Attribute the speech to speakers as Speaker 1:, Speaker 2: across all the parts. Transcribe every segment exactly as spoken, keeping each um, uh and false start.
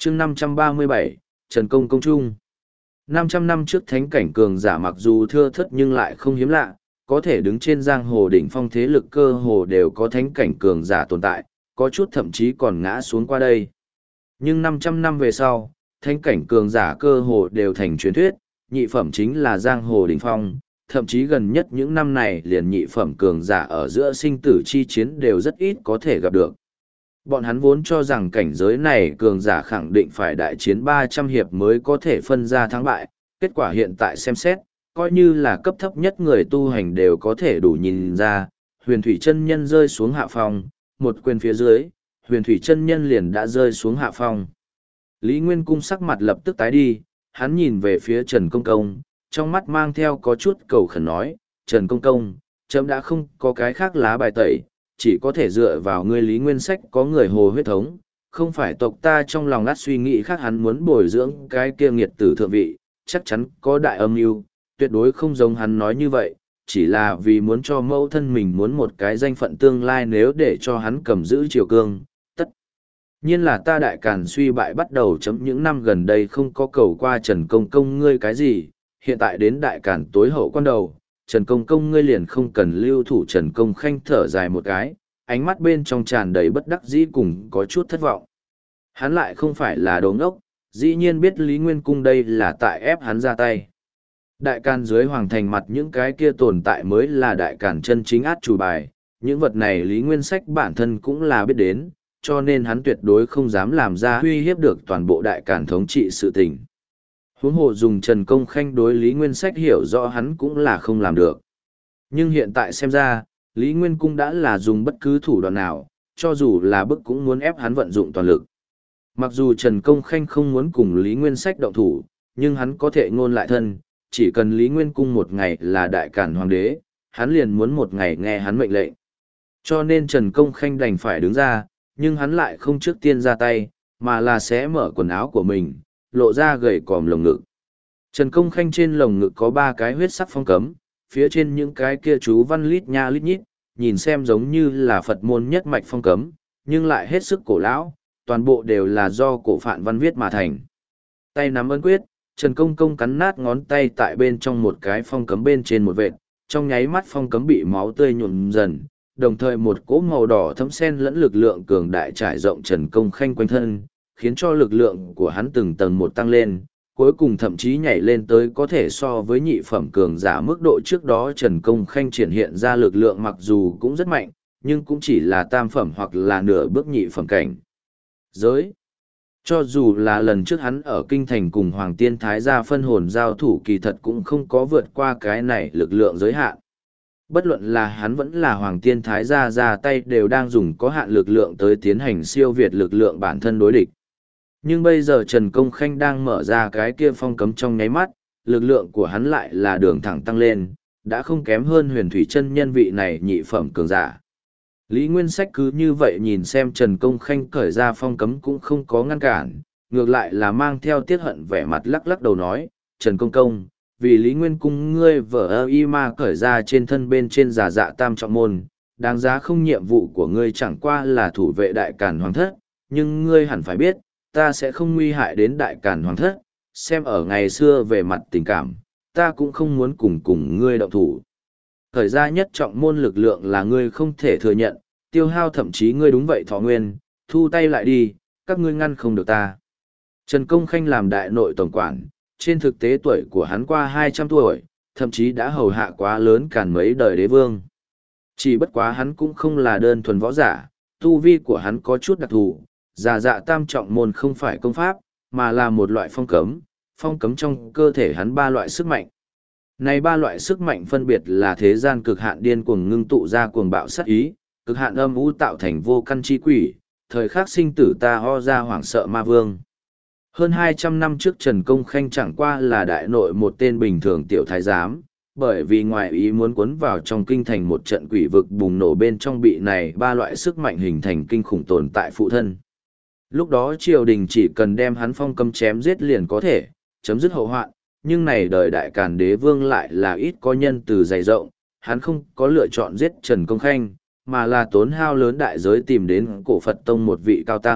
Speaker 1: chương năm trăm ba mươi bảy, Trần Công Công Trung. năm trăm năm trước thánh cảnh cường giả mặc dù thưa thớt nhưng lại không hiếm lạ, có thể đứng trên giang hồ đỉnh phong thế lực cơ hồ đều có thánh cảnh cường giả tồn tại, có chút thậm chí còn ngã xuống qua đây. Nhưng năm trăm năm về sau, thánh cảnh cường giả cơ hồ đều thành truyền thuyết, nhị phẩm chính là giang hồ đỉnh phong, thậm chí gần nhất những năm này liền nhị phẩm cường giả ở giữa sinh tử chi chiến đều rất ít có thể gặp được. Bọn hắn vốn cho rằng cảnh giới này cường giả khẳng định phải đại chiến ba trăm hiệp mới có thể phân ra thắng bại, kết quả hiện tại xem xét, coi như là cấp thấp nhất người tu hành đều có thể đủ nhìn ra, huyền thủy chân nhân rơi xuống hạ phong, một quyền phía dưới, huyền thủy chân nhân liền đã rơi xuống hạ phong. Lý Nguyên Cung sắc mặt lập tức tái đi, hắn nhìn về phía Trần Công Công, trong mắt mang theo có chút cầu khẩn nói, Trần Công Công, chấm đã không có cái khác lá bài tẩy, chỉ có thể dựa vào ngươi Lý Nguyên Sách có người hồ huyết thống, không phải tộc ta trong lòng lát suy nghĩ khác hắn muốn bồi dưỡng cái kia nghiệt tử thượng vị, chắc chắn có đại âm mưu, tuyệt đối không giống hắn nói như vậy, chỉ là vì muốn cho mẫu thân mình muốn một cái danh phận tương lai nếu để cho hắn cầm giữ triều cương, tất nhiên là ta đại càn suy bại bắt đầu chấm những năm gần đây không có cầu qua Trần Công Công ngươi cái gì, hiện tại đến đại càn tối hậu quan đầu, Trần Công Công ngươi liền không cần lưu thủ. Trần Công Khanh thở dài một cái, ánh mắt bên trong tràn đầy bất đắc dĩ cùng có chút thất vọng. Hắn lại không phải là đồ ngốc, dĩ nhiên biết Lý Nguyên Cung đây là tại ép hắn ra tay. Đại càn dưới hoàng thành mặt những cái kia tồn tại mới là đại càn chân chính át chủ bài, những vật này Lý Nguyên Sách bản thân cũng là biết đến, cho nên hắn tuyệt đối không dám làm ra uy hiếp được toàn bộ đại càn thống trị sự tình. Huống hồ dùng Trần Công Khanh đối Lý Nguyên Sách hiểu rõ hắn cũng là không làm được. Nhưng hiện tại xem ra, Lý Nguyên Cung đã là dùng bất cứ thủ đoạn nào, cho dù là bức cũng muốn ép hắn vận dụng toàn lực. Mặc dù Trần Công Khanh không muốn cùng Lý Nguyên Sách động thủ, nhưng hắn có thể ngôn lại thân, chỉ cần Lý Nguyên Cung một ngày là đại càn hoàng đế, hắn liền muốn một ngày nghe hắn mệnh lệnh. Cho nên Trần Công Khanh đành phải đứng ra, nhưng hắn lại không trước tiên ra tay, mà là xé mở quần áo của mình, lộ ra gầy còm lồng ngực. Trần Công Khanh trên lồng ngực có ba cái huyết sắc phong cấm, phía trên những cái kia chú văn lít nha lít nhít, nhìn xem giống như là Phật môn nhất mạch phong cấm, nhưng lại hết sức cổ lão, toàn bộ đều là do cổ phạn văn viết mà thành. Tay nắm ấn quyết, Trần Công Công cắn nát ngón tay tại bên trong một cái phong cấm bên trên một vệt, trong nháy mắt phong cấm bị máu tươi nhuộm dần, đồng thời một cỗ màu đỏ thấm sen lẫn lực lượng cường đại trải rộng Trần Công Khanh quanh thân, khiến cho lực lượng của hắn từng tầng một tăng lên, cuối cùng thậm chí nhảy lên tới có thể so với nhị phẩm cường giả mức độ trước đó. Trần Công Khanh triển hiện ra lực lượng mặc dù cũng rất mạnh, nhưng cũng chỉ là tam phẩm hoặc là nửa bước nhị phẩm cảnh giới. Cho dù là lần trước hắn ở kinh thành cùng Hoàng Tiên Thái gia phân hồn giao thủ kỳ thật cũng không có vượt qua cái này lực lượng giới hạn. Bất luận là hắn vẫn là Hoàng Tiên Thái gia ra tay đều đang dùng có hạn lực lượng tới tiến hành siêu việt lực lượng bản thân đối địch. Nhưng bây giờ Trần Công Khanh đang mở ra cái kia phong cấm trong nháy mắt, lực lượng của hắn lại là đường thẳng tăng lên, đã không kém hơn huyền thủy chân nhân vị này nhị phẩm cường giả. Lý Nguyên Sách cứ như vậy nhìn xem Trần Công Khanh cởi ra phong cấm cũng không có ngăn cản, ngược lại là mang theo tiết hận vẻ mặt lắc lắc đầu nói, Trần Công Công, vì Lý Nguyên Cung ngươi vở ơ y ma cởi ra trên thân bên trên giả dạ tam trọng môn, đáng giá không nhiệm vụ của ngươi chẳng qua là thủ vệ đại càn hoàng thất, nhưng ngươi hẳn phải biết, ta sẽ không nguy hại đến đại càn hoàng thất, xem ở ngày xưa về mặt tình cảm, ta cũng không muốn cùng cùng ngươi động thủ. Thời gian nhất trọng môn lực lượng là ngươi không thể thừa nhận, tiêu hao thậm chí ngươi đúng vậy thọ nguyên, thu tay lại đi, các ngươi ngăn không được ta. Trần Công Khanh làm đại nội tổng quản, trên thực tế tuổi của hắn qua hai trăm tuổi, thậm chí đã hầu hạ quá lớn càn mấy đời đế vương. Chỉ bất quá hắn cũng không là đơn thuần võ giả, tu vi của hắn có chút đặc thù, giả dạ tam trọng môn không phải công pháp, mà là một loại phong cấm, phong cấm trong cơ thể hắn ba loại sức mạnh. Này ba loại sức mạnh phân biệt là thế gian cực hạn điên cuồng ngưng tụ ra cuồng bạo sát ý, cực hạn âm u tạo thành vô căn chi quỷ, thời khắc sinh tử ta ho ra hoảng sợ ma vương. Hơn hai trăm năm trước Trần Công Khanh chẳng qua là đại nội một tên bình thường tiểu thái giám, bởi vì ngoài ý muốn cuốn vào trong kinh thành một trận quỷ vực bùng nổ bên trong bị này ba loại sức mạnh hình thành kinh khủng tồn tại phụ thân. Lúc đó triều đình chỉ cần đem hắn phong cấm chém giết liền có thể, chấm dứt hậu hoạn, nhưng này đời đại càn đế vương lại là ít có nhân từ dày rộng, hắn không có lựa chọn giết Trần Công Khanh, mà là tốn hao lớn đại giới tìm đến cổ Phật Tông một vị cao tăng,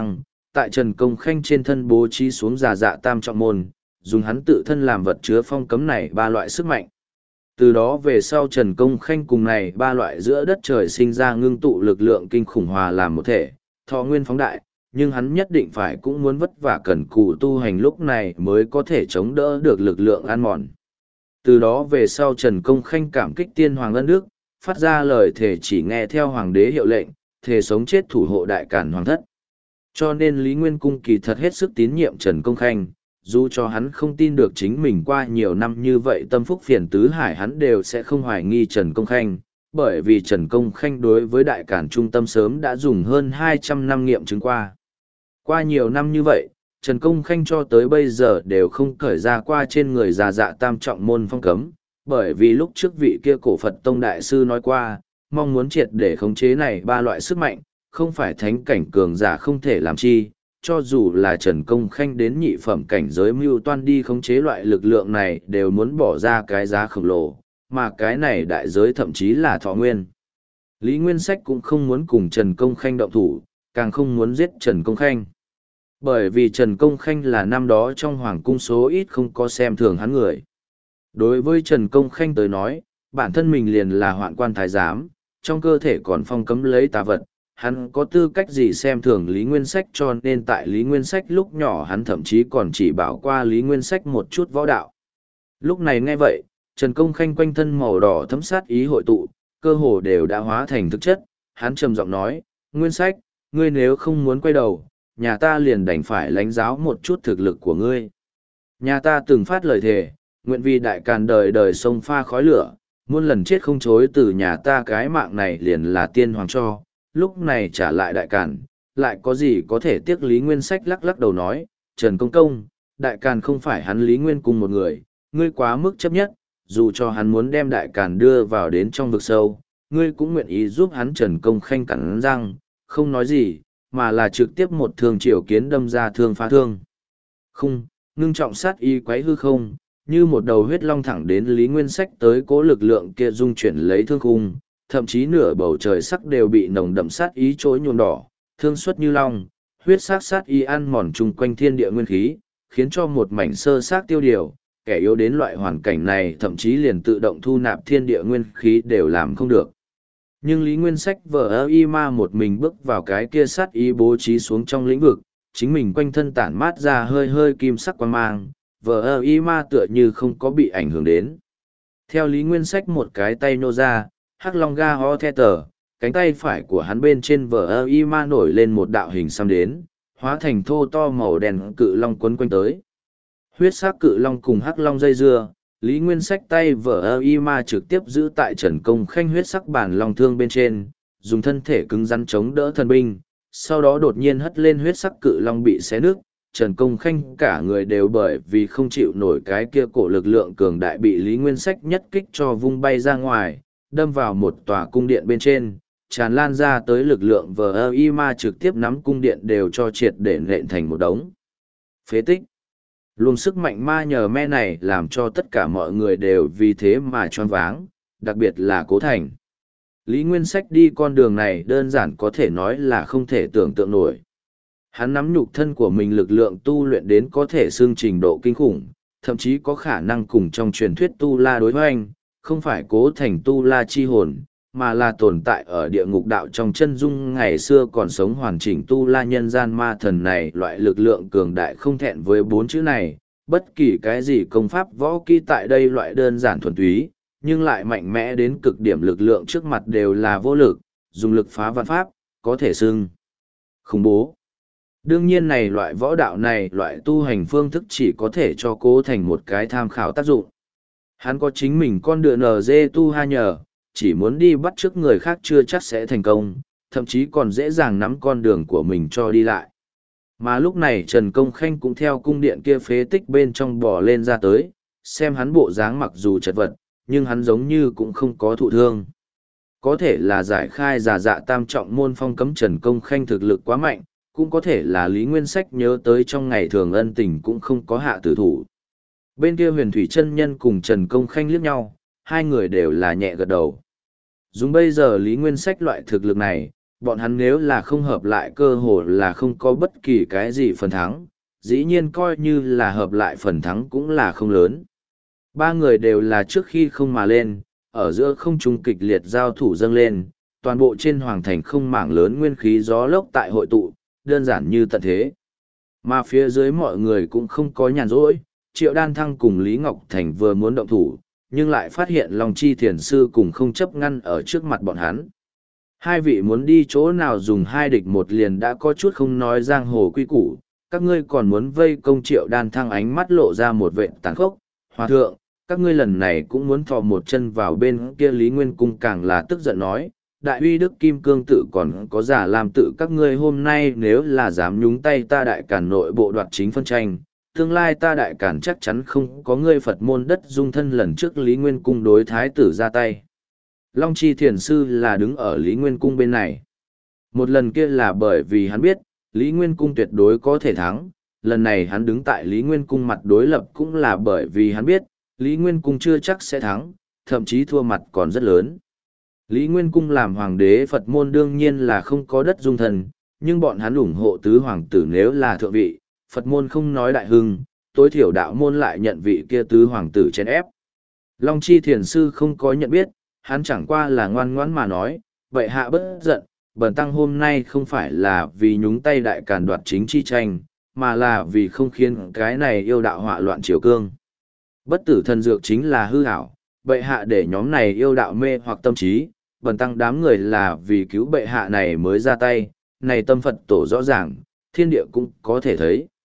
Speaker 1: tại Trần Công Khanh trên thân bố trí xuống già dạ tam trọng môn, dùng hắn tự thân làm vật chứa phong cấm này ba loại sức mạnh. Từ đó về sau Trần Công Khanh cùng này ba loại giữa đất trời sinh ra ngưng tụ lực lượng kinh khủng hòa làm một thể, thọ nguyên phóng đại, nhưng hắn nhất định phải cũng muốn vất vả cần cù tu hành lúc này mới có thể chống đỡ được lực lượng ăn mòn. Từ đó về sau Trần Công Khanh cảm kích tiên hoàng ân đức, phát ra lời thề chỉ nghe theo hoàng đế hiệu lệnh, thề sống chết thủ hộ đại cản hoàng thất. Cho nên Lý Nguyên Cung kỳ thật hết sức tín nhiệm Trần Công Khanh, dù cho hắn không tin được chính mình qua nhiều năm như vậy tâm phúc phiền tứ hải hắn đều sẽ không hoài nghi Trần Công Khanh, bởi vì Trần Công Khanh đối với đại cản trung tâm sớm đã dùng hơn hai trăm năm nghiệm chứng qua. Qua nhiều năm như vậy, Trần Công Khanh cho tới bây giờ đều không cởi ra qua trên người già dạ tam trọng môn phong cấm, bởi vì lúc trước vị kia cổ Phật Tông Đại Sư nói qua, mong muốn triệt để khống chế này ba loại sức mạnh, không phải thánh cảnh cường giả không thể làm chi, cho dù là Trần Công Khanh đến nhị phẩm cảnh giới mưu toan đi khống chế loại lực lượng này đều muốn bỏ ra cái giá khổng lồ, mà cái này đại giới thậm chí là thọ nguyên. Lý Nguyên Sách cũng không muốn cùng Trần Công Khanh động thủ, càng không muốn giết Trần Công Khanh. Bởi vì Trần Công Khanh là năm đó trong hoàng cung số ít không có xem thường hắn người. Đối với Trần Công Khanh tới nói, bản thân mình liền là hoạn quan thái giám, trong cơ thể còn phong cấm lấy tà vật, hắn có tư cách gì xem thường Lý Nguyên Sách cho nên tại Lý Nguyên Sách lúc nhỏ hắn thậm chí còn chỉ bảo qua Lý Nguyên Sách một chút võ đạo. Lúc này nghe vậy, Trần Công Khanh quanh thân màu đỏ thấm sát ý hội tụ, cơ hồ đều đã hóa thành thực chất, hắn trầm giọng nói, Nguyên Sách, ngươi nếu không muốn quay đầu, nhà ta liền đành phải lãnh giáo một chút thực lực của ngươi. Nhà ta từng phát lời thề, nguyện vì đại càn đời đời sông pha khói lửa, muôn lần chết không chối từ nhà ta cái mạng này liền là tiên hoàng cho, lúc này trả lại đại càn, lại có gì có thể tiếc Lý Nguyên Sách lắc lắc đầu nói, Trần Công Công, đại càn không phải hắn Lý Nguyên cùng một người, ngươi quá mức chấp nhất, dù cho hắn muốn đem đại càn đưa vào đến trong vực sâu, ngươi cũng nguyện ý giúp hắn Trần Công Khanh cắn răng, không nói gì, mà là trực tiếp một thương triều kiến đâm ra thương phá thương. Không, ngưng trọng sát y quấy hư không, như một đầu huyết long thẳng đến Lý Nguyên Sách tới cố lực lượng kia dung chuyển lấy thương khung, thậm chí nửa bầu trời sắc đều bị nồng đậm sát ý trối nhuộm đỏ, thương xuất như long, huyết sắc sát y ăn mòn chung quanh thiên địa nguyên khí, khiến cho một mảnh sơ xác tiêu điều, kẻ yếu đến loại hoàn cảnh này thậm chí liền tự động thu nạp thiên địa nguyên khí đều làm không được. Nhưng Lý Nguyên Sách vờ ơ y ma một mình bước vào cái kia sát ý bố trí xuống trong lĩnh vực, chính mình quanh thân tản mát ra hơi hơi kim sắc quang mang, vờ ơ y ma tựa như không có bị ảnh hưởng đến. Theo Lý Nguyên Sách một cái tay nô ra, hắc long ga ho the tờ, cánh tay phải của hắn bên trên vờ ơ y ma nổi lên một đạo hình xăm đến, hóa thành thô to màu đen cự long quấn quanh tới. Huyết sắc cự long cùng hắc long dây dưa, Lý Nguyên Sách tay vở ơ y ma trực tiếp giữ tại Trần Công Khanh huyết sắc bản long thương bên trên, dùng thân thể cứng rắn chống đỡ thần binh, sau đó đột nhiên hất lên huyết sắc cự long bị xé nước, Trần Công Khanh cả người đều bởi vì không chịu nổi cái kia cổ lực lượng cường đại bị Lý Nguyên Sách nhất kích cho vung bay ra ngoài, đâm vào một tòa cung điện bên trên, tràn lan ra tới lực lượng vờ ơ y ma trực tiếp nắm cung điện đều cho triệt để nện thành một đống phế tích. Luồng sức mạnh ma nhờ me này làm cho tất cả mọi người đều vì thế mà choáng váng, đặc biệt là Cố Thành. Lý Nguyên Sách đi con đường này đơn giản có thể nói là không thể tưởng tượng nổi. Hắn nắm nhục thân của mình lực lượng tu luyện đến có thể xương trình độ kinh khủng, thậm chí có khả năng cùng trong truyền thuyết tu la đối hoành, không phải Cố Thành tu la chi hồn, mà là tồn tại ở địa ngục đạo trong chân dung ngày xưa còn sống hoàn chỉnh tu la nhân gian ma thần này. Loại lực lượng cường đại không thẹn với bốn chữ này, bất kỳ cái gì công pháp võ kỹ tại đây loại đơn giản thuần túy, nhưng lại mạnh mẽ đến cực điểm lực lượng trước mặt đều là vô lực, dùng lực phá vạn pháp, có thể xưng khủng bố. Đương nhiên này loại võ đạo này, loại tu hành phương thức chỉ có thể cho Cố Thành một cái tham khảo tác dụng. Hắn có chính mình con đường en giê tu ha nhờ, chỉ muốn đi bắt chước người khác chưa chắc sẽ thành công, thậm chí còn dễ dàng nắm con đường của mình cho đi lại. Mà lúc này Trần Công Khanh cũng theo cung điện kia phế tích bên trong bò lên ra tới, xem hắn bộ dáng mặc dù chật vật, nhưng hắn giống như cũng không có thụ thương. Có thể là giải khai giả dạ tam trọng môn phong cấm Trần Công Khanh thực lực quá mạnh, cũng có thể là Lý Nguyên Sách nhớ tới trong ngày thường ân tình cũng không có hạ tử thủ. Bên kia Huyền Thủy chân nhân cùng Trần Công Khanh liếc nhau, hai người đều là nhẹ gật đầu. Dùng bây giờ Lý Nguyên Sách loại thực lực này, bọn hắn nếu là không hợp lại cơ hồ là không có bất kỳ cái gì phần thắng, dĩ nhiên coi như là hợp lại phần thắng cũng là không lớn. Ba người đều là trước khi không mà lên, ở giữa không trung kịch liệt giao thủ dâng lên, toàn bộ trên hoàng thành không mảng lớn nguyên khí gió lốc tại hội tụ, đơn giản như tận thế. Mà phía dưới mọi người cũng không có nhàn rỗi, Triệu Đan Thăng cùng Lý Ngọc Thành vừa muốn động thủ, nhưng lại phát hiện Long Chi Thiền Sư cùng không chấp ngăn ở trước mặt bọn hắn. Hai vị muốn đi chỗ nào dùng hai địch một liền đã có chút không nói giang hồ quy củ, các ngươi còn muốn vây công Triệu Đan Thăng, ánh mắt lộ ra một vệt tàn khốc. Hòa thượng, các ngươi lần này cũng muốn thò một chân vào bên kia. Lý Nguyên Cung càng là tức giận nói, đại uy đức kim cương tự còn có giả làm tự các ngươi hôm nay nếu là dám nhúng tay ta đại cản nội bộ đoạt chính phân tranh, tương lai ta đại cản chắc chắn không có ngươi Phật môn đất dung thân. Lần trước Lý Nguyên Cung đối thái tử ra tay, Long Chi Thiền Sư là đứng ở Lý Nguyên Cung bên này. Một lần kia là bởi vì hắn biết, Lý Nguyên Cung tuyệt đối có thể thắng, lần này hắn đứng tại Lý Nguyên Cung mặt đối lập cũng là bởi vì hắn biết, Lý Nguyên Cung chưa chắc sẽ thắng, thậm chí thua mặt còn rất lớn. Lý Nguyên Cung làm hoàng đế Phật môn đương nhiên là không có đất dung thần, nhưng bọn hắn ủng hộ tứ hoàng tử nếu là thượng vị, Phật môn không nói đại hưng, tối thiểu đạo môn lại nhận vị kia tứ hoàng tử chèn ép. Long Chi Thiền Sư không có nhận biết, hắn chẳng qua là ngoan ngoãn mà nói, vậy hạ bất giận, bần tăng hôm nay không phải là vì nhúng tay đại càn đoạt chính chi tranh, mà là vì không khiến cái này yêu đạo họa loạn triều cương. Bất tử thần dược chính là hư ảo, bệ hạ để nhóm này yêu đạo mê hoặc tâm trí, bần tăng đám người là vì cứu bệ hạ này mới ra tay, này tâm Phật tổ rõ ràng, thiên địa cũng có thể thấy.